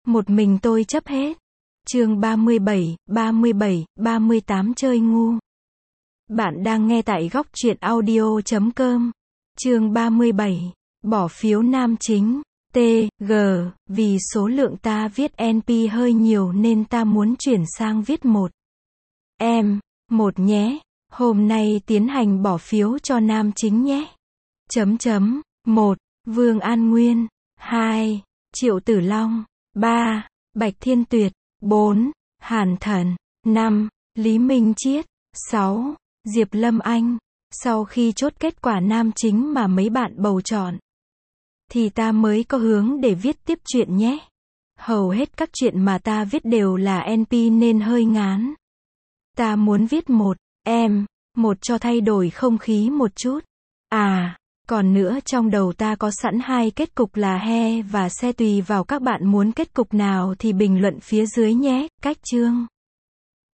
Một mình tôi chấp hết. Chương 37, 38 chơi ngu. Bạn đang nghe tại góc truyện audio.com. Chương 37. Bỏ phiếu nam chính. T.G. Vì số lượng ta viết NP hơi nhiều nên ta muốn chuyển sang viết một nhé. Hôm nay tiến hành bỏ phiếu cho nam chính nhé. 1. Vương An Nguyên. 2. Triệu Tử Long. 3. Bạch Thiên Tuyệt. 4. Hàn Thần. 5. Lý Minh Chiết. 6. Diệp Lâm Anh. Sau khi chốt kết quả nam chính mà mấy bạn bầu chọn, thì ta mới có hướng để viết tiếp chuyện nhé. Hầu hết các chuyện mà ta viết đều là NP nên hơi ngán. Ta muốn viết một cho thay đổi không khí một chút. Còn nữa trong đầu ta có sẵn hai kết cục là he và se, tùy vào các bạn muốn kết cục nào thì bình luận phía dưới nhé. Cách chương.